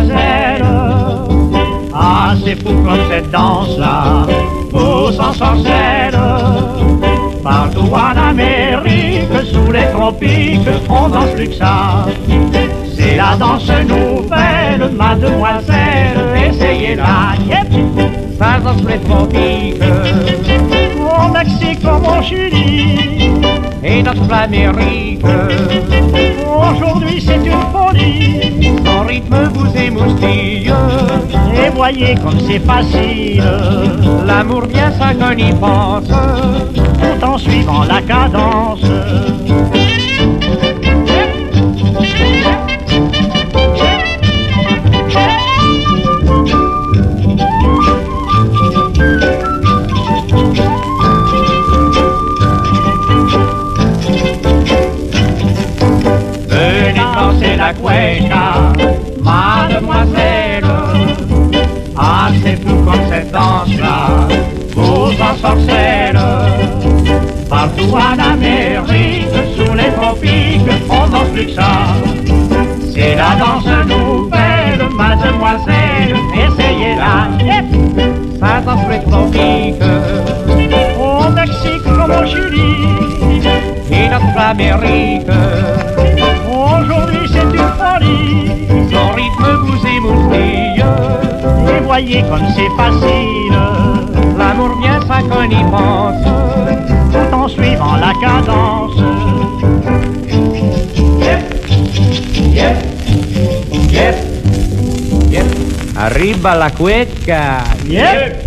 mademoiselle. Ah, c'est fou comme cette danse-là pousse en sorcelle. Partout en Amérique, sous les tropiques, on danse plus que ça. C'est la danse nouvelle, mademoiselle, essayez-la. Yep. Ça danse les tropiques, au Mexique comme au Chili, et dans toute l'Amérique. Aujourd'hui c'est une folie, son rythme vous émoustille. Et voyez comme c'est facile, l'amour bien ça qu'on y pense, tout en suivant la cadence. C'est la cueca, mademoiselle. Ah, c'est fou comme cette danse-là vous en sorcelle. Partout en Amérique, sous les tropiques, on danse plus que ça. C'est la danse nouvelle, mademoiselle, essayez-la. Yep. Ça danse les tropiques, au Mexique comme au Chili, et dans toute l'Amérique. Aujourd'hui c'est une folie, son rythme vous émoustille. Et voyez comme c'est facile, l'amour vient ça qu'on y pense, tout en suivant la cadence. Yep, yep, yep, yep. Arriba la cueca. Yep.